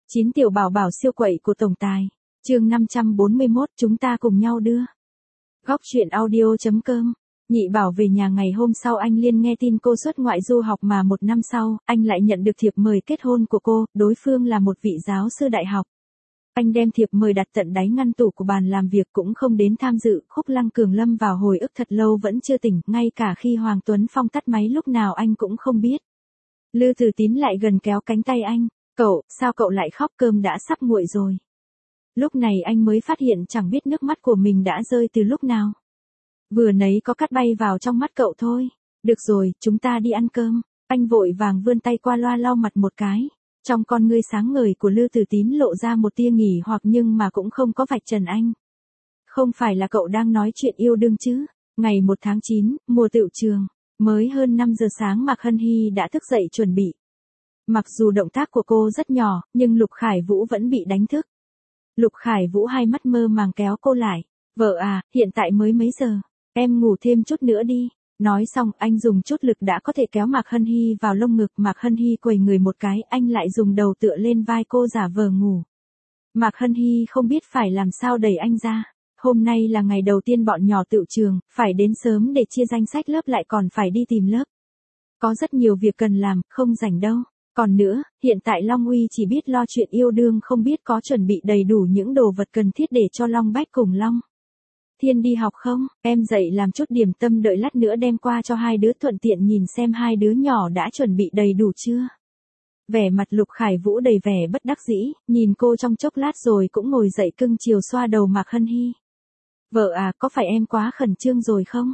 9 tiểu bảo bảo siêu quậy của tổng tài. Chương 541, chúng ta cùng nhau đưa. Góc truyện audio.com. Nhị bảo về nhà ngày hôm sau, anh Liên nghe tin cô xuất ngoại du học mà một năm sau, anh lại nhận được thiệp mời kết hôn của cô, đối phương là một vị giáo sư đại học. Anh đem thiệp mời đặt tận đáy ngăn tủ của bàn làm việc, cũng không đến tham dự. Khúc Lăng Cường lâm vào hồi ức thật lâu vẫn chưa tỉnh, ngay cả khi Hoàng Tuấn Phong tắt máy lúc nào anh cũng không biết. Lư Từ Tín lại gần kéo cánh tay anh, "Cậu, sao cậu lại khóc, cơm đã sắp nguội rồi." Lúc này anh mới phát hiện chẳng biết nước mắt của mình đã rơi từ lúc nào. Vừa nấy có cắt bay vào trong mắt cậu thôi. "Được rồi, chúng ta đi ăn cơm." Anh vội vàng vươn tay qua loa lau mặt một cái. Trong con ngươi sáng ngời của Lư Từ Tín lộ ra một tia nghỉ hoặc nhưng mà cũng không có vạch trần anh. "Không phải là cậu đang nói chuyện yêu đương chứ?" Ngày 1 tháng 9, mùa tựu trường, mới hơn 5 giờ sáng Mạc Hân Hy đã thức dậy chuẩn bị. Mặc dù động tác của cô rất nhỏ, nhưng Lục Khải Vũ vẫn bị đánh thức. Lục Khải Vũ hai mắt mơ màng kéo cô lại. "Vợ à, hiện tại mới mấy giờ, em ngủ thêm chút nữa đi." Nói xong, anh dùng chút lực đã có thể kéo Mạc Hân Hy vào lông ngực. Mạc Hân Hy quầy người một cái, anh lại dùng đầu tựa lên vai cô giả vờ ngủ. Mạc Hân Hy không biết phải làm sao đẩy anh ra. Hôm nay là ngày đầu tiên bọn nhỏ tựu trường, phải đến sớm để chia danh sách lớp, lại còn phải đi tìm lớp. Có rất nhiều việc cần làm, không rảnh đâu. Còn nữa, hiện tại Long Uy chỉ biết lo chuyện yêu đương, không biết có chuẩn bị đầy đủ những đồ vật cần thiết để cho Long Bách cùng Long Thiên đi học không? Em dậy làm chút điểm tâm, đợi lát nữa đem qua cho hai đứa, thuận tiện nhìn xem hai đứa nhỏ đã chuẩn bị đầy đủ chưa. Vẻ mặt Lục Khải Vũ đầy vẻ bất đắc dĩ, nhìn cô trong chốc lát rồi cũng ngồi dậy cưng chiều xoa đầu Mạc Hân Hy. "Vợ à, có phải em quá khẩn trương rồi không?"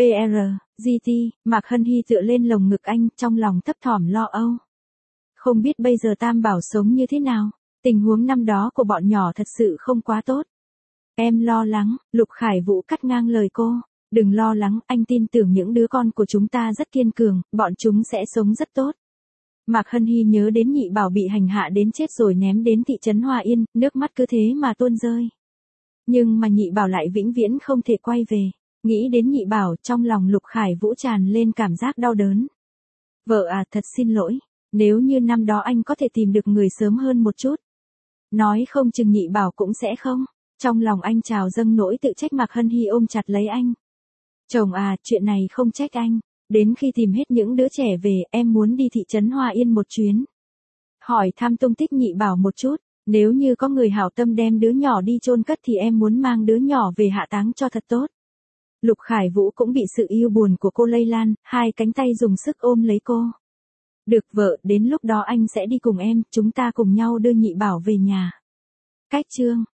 GT, Mạc Hân Hy tựa lên lồng ngực anh, trong lòng thấp thỏm lo âu. Không biết bây giờ Tam Bảo sống như thế nào, tình huống năm đó của bọn nhỏ thật sự không quá tốt. "Em lo lắng." Lục Khải Vũ cắt ngang lời cô. "Đừng lo lắng, anh tin tưởng những đứa con của chúng ta rất kiên cường, bọn chúng sẽ sống rất tốt." Mạc Hân Hy nhớ đến nhị bảo bị hành hạ đến chết rồi ném đến thị trấn Hoa Yên, nước mắt cứ thế mà tuôn rơi. Nhưng mà nhị bảo lại vĩnh viễn không thể quay về. Nghĩ đến nhị bảo, trong lòng Lục Khải Vũ tràn lên cảm giác đau đớn. "Vợ à, thật xin lỗi, nếu như năm đó anh có thể tìm được người sớm hơn một chút, nói không chừng nhị bảo cũng sẽ không." Trong lòng anh trào dâng nỗi tự trách. Mạc Hân Hy ôm chặt lấy anh. "Chồng à, chuyện này không trách anh. Đến khi tìm hết những đứa trẻ về, em muốn đi thị trấn Hoa Yên một chuyến. Hỏi thăm tung tích nhị bảo một chút. Nếu như có người hảo tâm đem đứa nhỏ đi chôn cất thì em muốn mang đứa nhỏ về hạ táng cho thật tốt." Lục Khải Vũ cũng bị sự yêu buồn của cô lây lan, hai cánh tay dùng sức ôm lấy cô. "Được vợ, đến lúc đó anh sẽ đi cùng em, chúng ta cùng nhau đưa nhị bảo về nhà." Cách chương